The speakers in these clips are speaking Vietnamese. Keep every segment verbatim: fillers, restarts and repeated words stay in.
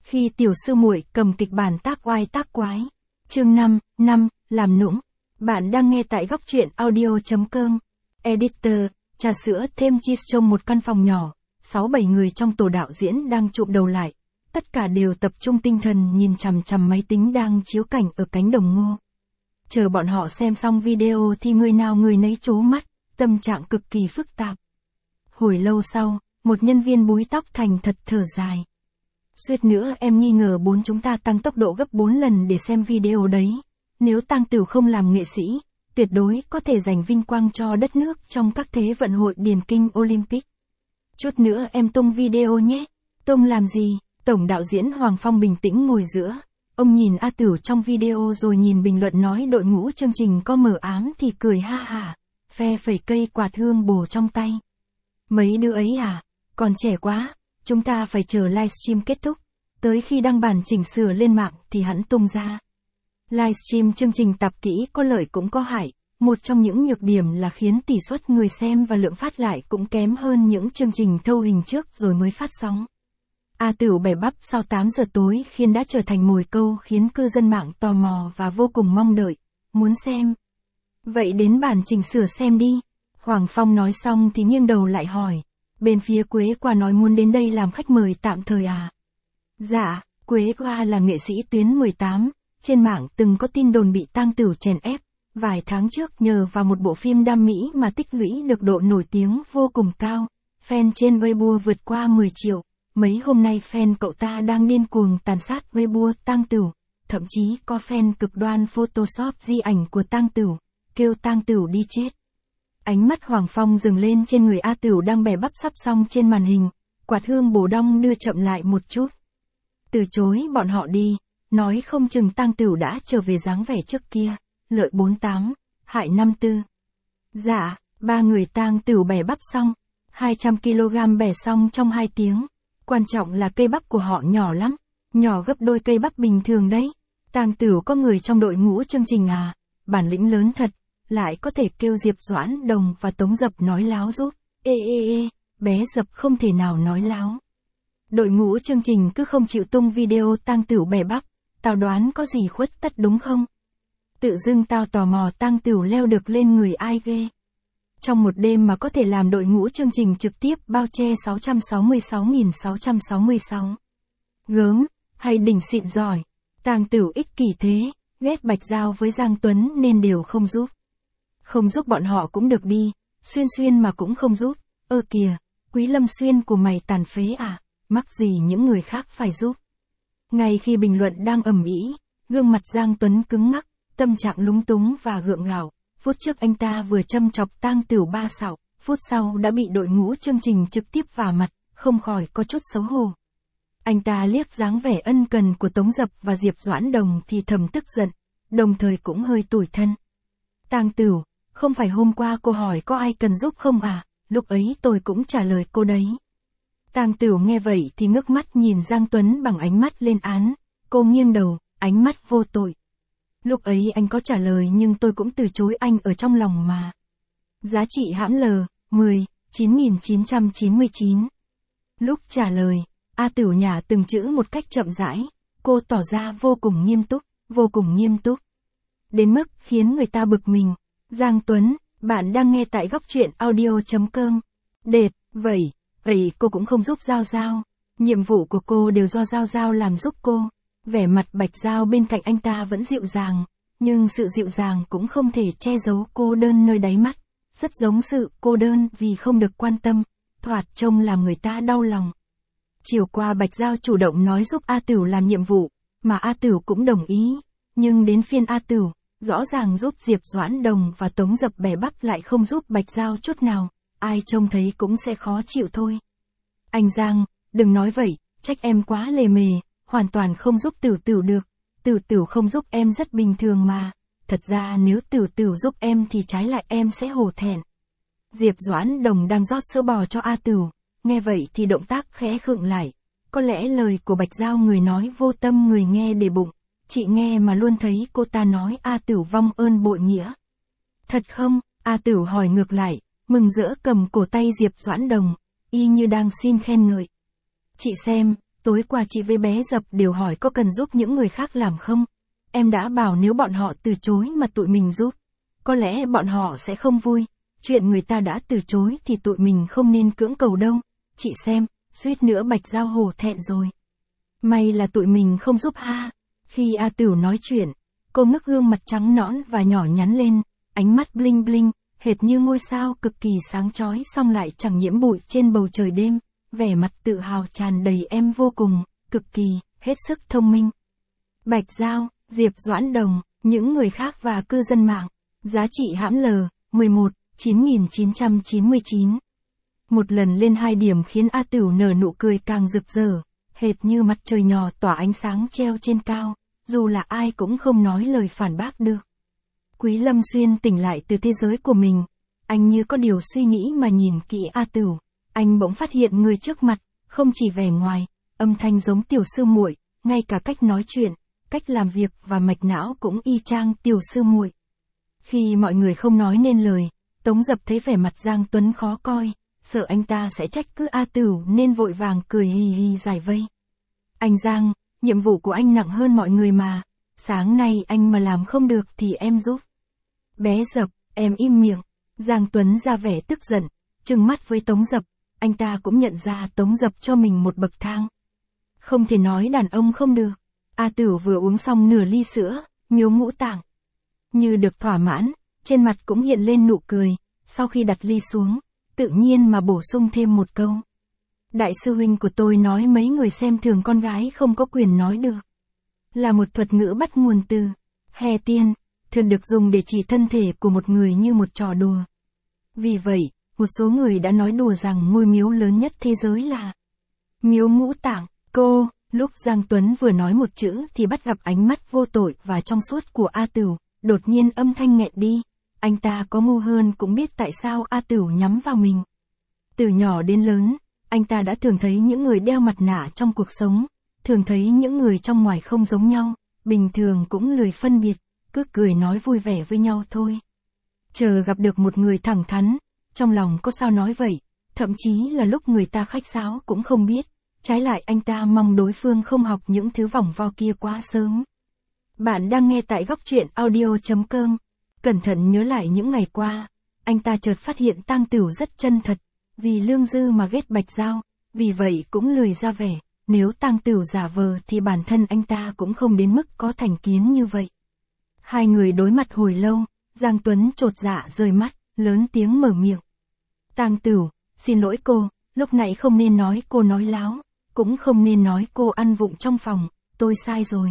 Khi tiểu sư muội cầm kịch bản tác oai tác quái. Chương năm, năm, làm nũng. Bạn đang nghe tại góc truyện audio.com. Editor, trà sữa thêm cheese trong một căn phòng nhỏ, sáu bảy người trong tổ đạo diễn đang chụm đầu lại. Tất cả đều tập trung tinh thần nhìn chằm chằm máy tính đang chiếu cảnh ở cánh đồng ngô. Chờ bọn họ xem xong video thì người nào người nấy trố mắt, tâm trạng cực kỳ phức tạp. Hồi lâu sau, một nhân viên búi tóc thành thật thở dài. Suýt nữa em nghi ngờ bốn chúng ta tăng tốc độ gấp bốn lần để xem video đấy. Nếu Tang Tửu không làm nghệ sĩ, tuyệt đối có thể giành vinh quang cho đất nước trong các thế vận hội điền kinh Olympic. Chút nữa em tung video nhé. Tung làm gì? Tổng đạo diễn Hoàng Phong bình tĩnh ngồi giữa. Ông nhìn A Tửu trong video rồi nhìn bình luận nói đội ngũ chương trình có mờ ám thì cười ha hả, phe phẩy cây quạt hương bồ trong tay. Mấy đứa ấy à? Còn trẻ quá, chúng ta phải chờ livestream kết thúc. Tới khi đăng bản chỉnh sửa lên mạng thì hắn tung ra. Livestream chương trình tạp kỹ có lợi cũng có hại. Một trong những nhược điểm là khiến tỷ suất người xem và lượng phát lại cũng kém hơn những chương trình thâu hình trước rồi mới phát sóng. A Tửu bẻ bắp sau tám giờ tối khiến đã trở thành mồi câu khiến cư dân mạng tò mò và vô cùng mong đợi, muốn xem. Vậy đến bản chỉnh sửa xem đi. Hoàng Phong nói xong thì nghiêng đầu lại hỏi. Bên phía Quế Qua nói muốn đến đây làm khách mời tạm thời à? Dạ, Quế Qua là nghệ sĩ tuyến mười tám, trên mạng từng có tin đồn bị Tang Tửu chèn ép. Vài tháng trước nhờ vào một bộ phim đam mỹ mà tích lũy được độ nổi tiếng vô cùng cao. Fan trên Weibo vượt qua mười triệu. Mấy hôm nay fan cậu ta đang điên cuồng tàn sát Weibo Tang Tửu. Thậm chí có fan cực đoan photoshop di ảnh của Tang Tửu, kêu Tang Tửu đi chết. Ánh mắt Hoàng Phong dừng lên trên người A Tửu đang bẻ bắp sắp xong trên màn hình. Quạt hương bồ đong đưa chậm lại một chút. Từ chối bọn họ đi, nói không chừng Tang Tửu đã trở về dáng vẻ trước kia. Lợi bốn mươi tám, hại năm mươi tư. Dạ, ba người Tang Tửu bẻ bắp xong. hai trăm ki lô gam bẻ xong trong hai tiếng. Quan trọng là cây bắp của họ nhỏ lắm. Nhỏ gấp đôi cây bắp bình thường đấy. Tang Tửu có người trong đội ngũ chương trình à? Bản lĩnh lớn thật. Lại có thể kêu Diệp Doãn Đồng và Tống Dập nói láo giúp. Ê ê ê, bé Dập không thể nào nói láo. Đội ngũ chương trình cứ không chịu tung video Tang Tửu bẻ bắp. Tao đoán có gì khuất tất đúng không? Tự dưng tao tò mò Tang Tửu leo được lên người ai ghê. Trong một đêm mà có thể làm đội ngũ chương trình trực tiếp bao che sáu trăm sáu mươi sáu nghìn sáu trăm sáu mươi sáu. Gớm, hay đỉnh xịn giỏi. Tang Tửu ích kỷ thế, ghét Bạch Giao với Giang Tuấn nên đều không giúp. Không giúp bọn họ cũng được đi, Xuyên Xuyên mà cũng không giúp. Ơ kìa, Quý Lâm Xuyên của mày tàn phế à, mắc gì những người khác phải giúp. Ngay khi bình luận đang ầm ĩ, gương mặt Giang Tuấn cứng ngắc, tâm trạng lúng túng và gượng gạo. Phút trước anh ta vừa châm chọc Tang Tửu ba xạo, phút sau đã bị đội ngũ chương trình trực tiếp vả mặt, không khỏi có chút xấu hổ. Anh ta liếc dáng vẻ ân cần của Tống Dập và Diệp Doãn Đồng thì thầm tức giận, đồng thời cũng hơi tủi thân. Tang Tửu, không phải hôm qua cô hỏi có ai cần giúp không à, lúc ấy tôi cũng trả lời cô đấy. Tang Tửu nghe vậy thì ngước mắt nhìn Giang Tuấn bằng ánh mắt lên án, cô nghiêng đầu, ánh mắt vô tội. Lúc ấy anh có trả lời nhưng tôi cũng từ chối anh ở trong lòng mà. Giá trị hãm L, mười, chín nghìn chín trăm chín mươi chín. Lúc trả lời, A Tửu nhả từng chữ một cách chậm rãi, cô tỏ ra vô cùng nghiêm túc, vô cùng nghiêm túc. Đến mức khiến người ta bực mình. Giang Tuấn, bạn đang nghe tại góc truyện audio.com. Đệt, vậy, vậy cô cũng không giúp Giao Giao. Nhiệm vụ của cô đều do Giao Giao làm giúp cô. Vẻ mặt Bạch Giao bên cạnh anh ta vẫn dịu dàng, nhưng sự dịu dàng cũng không thể che giấu cô đơn nơi đáy mắt, rất giống sự cô đơn vì không được quan tâm, thoạt trông làm người ta đau lòng. Chiều qua Bạch Giao chủ động nói giúp A Tửu làm nhiệm vụ, mà A Tửu cũng đồng ý, nhưng đến phiên A Tửu, rõ ràng giúp Diệp Doãn Đồng và Tống Dập bẻ bắp lại không giúp Bạch Giao chút nào, ai trông thấy cũng sẽ khó chịu thôi. Anh Giang, đừng nói vậy, trách em quá lề mề. Hoàn toàn không giúp Tửu Tửu được, Tửu Tửu không giúp em rất bình thường mà, thật ra nếu Tửu Tửu giúp em thì trái lại em sẽ hổ thẹn. Diệp Doãn Đồng đang rót sữa bò cho A Tửu, nghe vậy thì động tác khẽ khựng lại, có lẽ lời của Bạch Giao người nói vô tâm người nghe để bụng, chị nghe mà luôn thấy cô ta nói A Tửu vong ơn bội nghĩa. Thật không? A Tửu hỏi ngược lại, mừng rỡ cầm cổ tay Diệp Doãn Đồng, y như đang xin khen ngợi. Chị xem, tối qua chị với bé Dập đều hỏi có cần giúp những người khác làm không? Em đã bảo nếu bọn họ từ chối mà tụi mình giúp, có lẽ bọn họ sẽ không vui. Chuyện người ta đã từ chối thì tụi mình không nên cưỡng cầu đâu. Chị xem, suýt nữa Bạch Giao hổ thẹn rồi. May là tụi mình không giúp ha. Khi A Tửu nói chuyện, cô ngước gương mặt trắng nõn và nhỏ nhắn lên, ánh mắt bling bling, hệt như ngôi sao cực kỳ sáng chói song lại chẳng nhiễm bụi trên bầu trời đêm, vẻ mặt tự hào tràn đầy em vô cùng, cực kỳ, hết sức thông minh. Bạch Giao, Diệp Doãn Đồng, những người khác và cư dân mạng. Giá trị hãm L, mười một, chín nghìn chín trăm chín mươi chín. Một lần lên hai điểm khiến A Tửu nở nụ cười càng rực rỡ, hệt như mặt trời nhỏ tỏa ánh sáng treo trên cao, dù là ai cũng không nói lời phản bác được. Quý Lâm Xuyên tỉnh lại từ thế giới của mình, anh như có điều suy nghĩ mà nhìn kỹ A Tửu, anh bỗng phát hiện người trước mặt, không chỉ vẻ ngoài, âm thanh giống tiểu sư muội, ngay cả cách nói chuyện, cách làm việc và mạch não cũng y chang tiểu sư muội. Khi mọi người không nói nên lời, Tống Dập thấy vẻ mặt Giang Tuấn khó coi, sợ anh ta sẽ trách cứ A Tửu nên vội vàng cười hì hì giải vây. Anh Giang, nhiệm vụ của anh nặng hơn mọi người mà, sáng nay anh mà làm không được thì em giúp. Bé Dập, em im miệng. Giang Tuấn ra vẻ tức giận, trừng mắt với Tống Dập, anh ta cũng nhận ra Tống Dập cho mình một bậc thang. Không thể nói đàn ông không được. A Tửu vừa uống xong nửa ly sữa, Miếu Ngũ Tạng. Như được thỏa mãn, trên mặt cũng hiện lên nụ cười, sau khi đặt ly xuống, tự nhiên mà bổ sung thêm một câu. Đại sư huynh của tôi nói mấy người xem thường con gái không có quyền nói được. Là một thuật ngữ bắt nguồn từ hè tiên, thường được dùng để chỉ thân thể của một người như một trò đùa. Vì vậy, một số người đã nói đùa rằng ngôi miếu lớn nhất thế giới là Miếu Ngũ Tạng. Cô, lúc Giang Tuấn vừa nói một chữ thì bắt gặp ánh mắt vô tội và trong suốt của A Tửu, đột nhiên âm thanh nghẹn đi. Anh ta có ngu hơn cũng biết tại sao A Tửu nhắm vào mình. Từ nhỏ đến lớn, anh ta đã thường thấy những người đeo mặt nạ trong cuộc sống, thường thấy những người trong ngoài không giống nhau, bình thường cũng lười phân biệt, cứ cười nói vui vẻ với nhau thôi. Chờ gặp được một người thẳng thắn, trong lòng có sao nói vậy, thậm chí là lúc người ta khách sáo cũng không biết, trái lại anh ta mong đối phương không học những thứ vòng vo kia quá sớm. Bạn đang nghe tại góc truyện audio chấm com. Cẩn thận nhớ lại những ngày qua, anh ta chợt phát hiện Tang Tửu rất chân thật, vì lương dư mà ghét Bạch Giao, vì vậy cũng lười ra vẻ, nếu Tang Tửu giả vờ thì bản thân anh ta cũng không đến mức có thành kiến như vậy. Hai người đối mặt hồi lâu, Giang Tuấn chột dạ rời mắt, lớn tiếng mở miệng. Tang Tửu, xin lỗi cô, lúc nãy không nên nói cô nói láo, cũng không nên nói cô ăn vụng trong phòng, tôi sai rồi.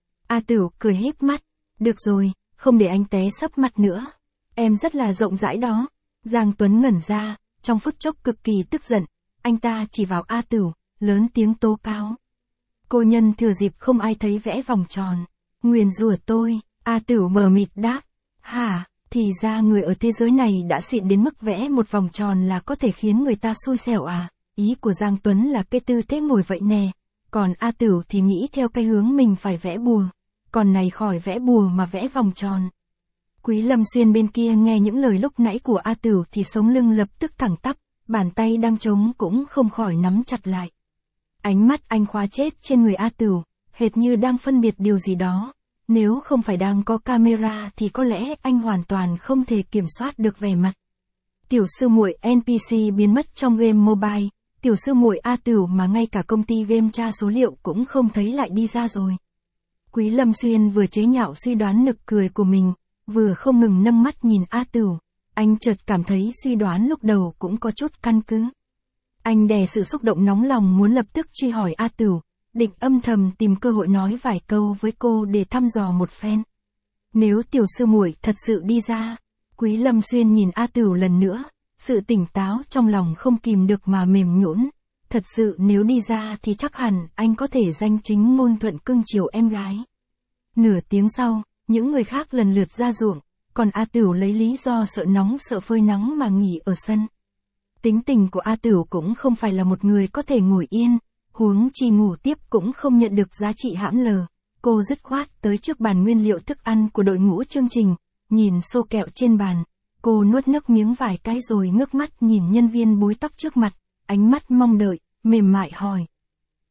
A Tửu cười híp mắt, được rồi, không để anh té sấp mặt nữa. Em rất là rộng rãi đó. Giang Tuấn ngẩn ra, trong phút chốc cực kỳ tức giận, anh ta chỉ vào A Tửu, lớn tiếng tố cáo. Cô nhân thừa dịp không ai thấy vẽ vòng tròn, nguyền rủa tôi. A Tửu mờ mịt đáp, hả, thì ra người ở thế giới này đã xịn đến mức vẽ một vòng tròn là có thể khiến người ta xui xẻo à? Ý của Giang Tuấn là cái tư thế ngồi vậy nè, còn A Tửu thì nghĩ theo cái hướng mình phải vẽ bùa, còn này khỏi vẽ bùa mà vẽ vòng tròn. Quý Lâm Xuyên bên kia nghe những lời lúc nãy của A Tửu thì sống lưng lập tức thẳng tắp, bàn tay đang trống cũng không khỏi nắm chặt lại. Ánh mắt anh khóa chết trên người A Tửu, hệt như đang phân biệt điều gì đó. Nếu không phải đang có camera thì có lẽ anh hoàn toàn không thể kiểm soát được vẻ mặt. Tiểu sư muội en pê xê biến mất trong game mobile, tiểu sư muội A Tửu mà ngay cả công ty game tra số liệu cũng không thấy lại đi ra rồi. Quý Lâm Xuyên vừa chế nhạo suy đoán nực cười của mình, vừa không ngừng nâng mắt nhìn A Tửu, anh chợt cảm thấy suy đoán lúc đầu cũng có chút căn cứ. Anh đè sự xúc động nóng lòng muốn lập tức truy hỏi A Tửu, định âm thầm tìm cơ hội nói vài câu với cô để thăm dò một phen. Nếu tiểu sư muội thật sự đi ra, Quý Lâm Xuyên nhìn A Tửu lần nữa, sự tỉnh táo trong lòng không kìm được mà mềm nhũn. Thật sự nếu đi ra thì chắc hẳn anh có thể danh chính ngôn thuận cưng chiều em gái. Nửa tiếng sau, những người khác lần lượt ra ruộng, còn A Tửu lấy lý do sợ nóng sợ phơi nắng mà nghỉ ở sân. Tính tình của A Tửu cũng không phải là một người có thể ngồi yên, huống chi ngủ tiếp cũng không nhận được giá trị hãm lờ. Cô dứt khoát tới trước bàn nguyên liệu thức ăn của đội ngũ chương trình, nhìn xô kẹo trên bàn, cô nuốt nước miếng vài cái rồi ngước mắt nhìn nhân viên búi tóc trước mặt, ánh mắt mong đợi, mềm mại hỏi.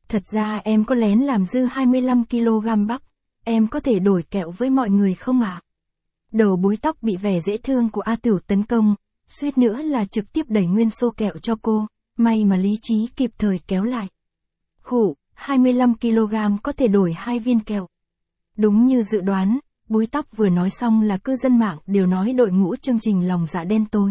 Thật ra em có lén làm dư hai mươi lăm ki lô gam bắp, em có thể đổi kẹo với mọi người không ạ? À? Đầu búi tóc bị vẻ dễ thương của A Tửu tấn công, suýt nữa là trực tiếp đẩy nguyên xô kẹo cho cô, may mà lý trí kịp thời kéo lại. Khụ, hai mươi lăm ki lô gam có thể đổi hai viên kẹo. Đúng như dự đoán, búi tóc vừa nói xong là cư dân mạng đều nói đội ngũ chương trình lòng dạ đen tối.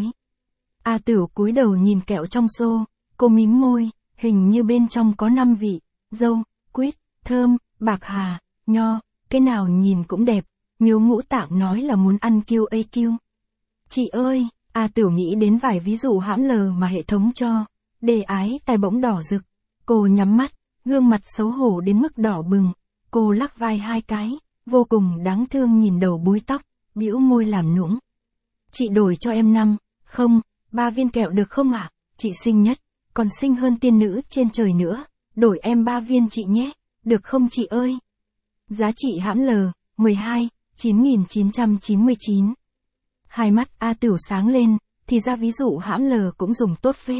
A Tửu cúi đầu nhìn kẹo trong xô, cô mím môi, hình như bên trong có năm vị, dâu, quýt, thơm, bạc hà, nho, cái nào nhìn cũng đẹp, Miếu Ngũ Tạng nói là muốn ăn kiu a kiu. Chị ơi, A Tửu nghĩ đến vài ví dụ hãm lờ mà hệ thống cho, đề ái tai bỗng đỏ rực, cô nhắm mắt, gương mặt xấu hổ đến mức đỏ bừng, cô lắc vai hai cái, vô cùng đáng thương nhìn đầu búi tóc, bĩu môi làm nũng. Chị đổi cho em năm, không, ba viên kẹo được không ạ? À? Chị xinh nhất, còn xinh hơn tiên nữ trên trời nữa, đổi em ba viên chị nhé, được không chị ơi? Giá trị hãm lờ, mười hai, chín nghìn chín trăm chín mươi chín. Hai mắt A Tửu sáng lên, thì ra ví dụ hãm lờ cũng dùng tốt phết.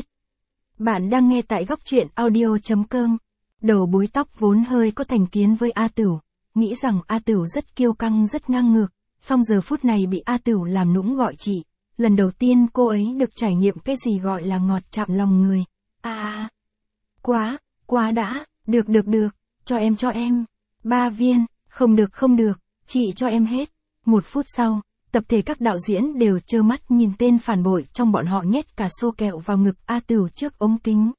Bạn đang nghe tại góc truyện audio chấm com. Đầu búi tóc vốn hơi có thành kiến với A Tửu, nghĩ rằng A Tửu rất kiêu căng rất ngang ngược, song giờ phút này bị A Tửu làm nũng gọi chị. Lần đầu tiên cô ấy được trải nghiệm cái gì gọi là ngọt chạm lòng người. À, quá, quá đã, được được được, cho em cho em. Ba viên, không được không được, chị cho em hết. Một phút sau, tập thể các đạo diễn đều trơ mắt nhìn tên phản bội trong bọn họ nhét cả xô kẹo vào ngực A Tửu trước ống kính.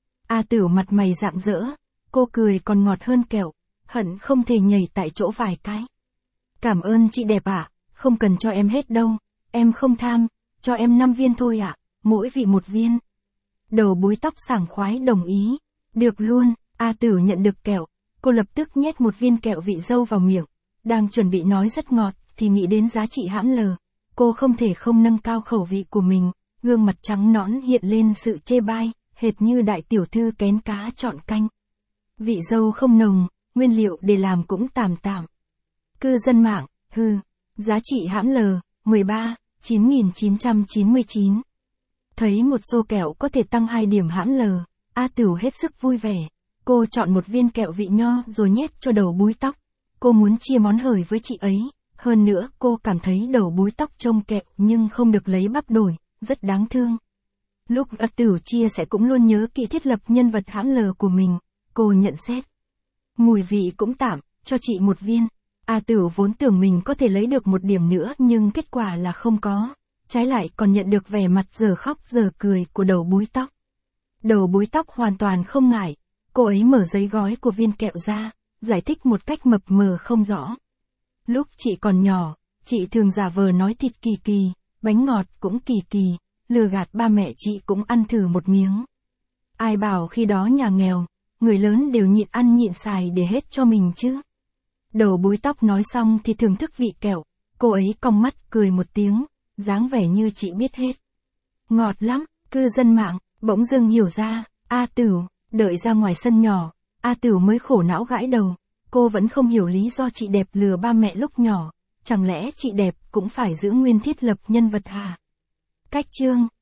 A Tửu mặt mày rạng rỡ, cô cười còn ngọt hơn kẹo, hận không thể nhảy tại chỗ vài cái. Cảm ơn chị đẹp ạ, à, không cần cho em hết đâu, em không tham, cho em năm viên thôi ạ, à, mỗi vị một viên. Đầu búi tóc sảng khoái đồng ý, được luôn. A Tửu nhận được kẹo, cô lập tức nhét một viên kẹo vị dâu vào miệng, đang chuẩn bị nói rất ngọt, thì nghĩ đến giá trị hãm lờ, cô không thể không nâng cao khẩu vị của mình, gương mặt trắng nõn hiện lên sự chê bai, hệt như đại tiểu thư kén cá chọn canh. Vị dâu không nồng, nguyên liệu để làm cũng tạm tạm. Cư dân mạng, hừ, giá trị hãm lờ, mười ba, chín nghìn chín trăm chín mươi chín. Thấy một xô kẹo có thể tăng hai điểm hãm lờ, A Tửu hết sức vui vẻ. Cô chọn một viên kẹo vị nho rồi nhét cho đầu búi tóc. Cô muốn chia món hời với chị ấy. Hơn nữa cô cảm thấy đầu búi tóc trông kẹo nhưng không được lấy bắp đổi, rất đáng thương. Lúc A Tửu chia sẻ cũng luôn nhớ kỹ thiết lập nhân vật hãm lờ của mình. Cô nhận xét. Mùi vị cũng tạm, cho chị một viên. A Tửu vốn tưởng mình có thể lấy được một điểm nữa nhưng kết quả là không có. Trái lại còn nhận được vẻ mặt giờ khóc giờ cười của đầu búi tóc. Đầu búi tóc hoàn toàn không ngại. Cô ấy mở giấy gói của viên kẹo ra, giải thích một cách mập mờ không rõ. Lúc chị còn nhỏ, chị thường giả vờ nói thịt kỳ kỳ, bánh ngọt cũng kỳ kỳ, lừa gạt ba mẹ chị cũng ăn thử một miếng. Ai bảo khi đó nhà nghèo, người lớn đều nhịn ăn nhịn xài để hết cho mình chứ. Đầu búi tóc nói xong thì thưởng thức vị kẹo, cô ấy cong mắt cười một tiếng, dáng vẻ như chị biết hết. Ngọt lắm, cư dân mạng, bỗng dưng hiểu ra, A Tửu, đợi ra ngoài sân nhỏ, A Tửu mới khổ não gãi đầu, cô vẫn không hiểu lý do chị đẹp lừa ba mẹ lúc nhỏ, chẳng lẽ chị đẹp cũng phải giữ nguyên thiết lập nhân vật hả? Cách chương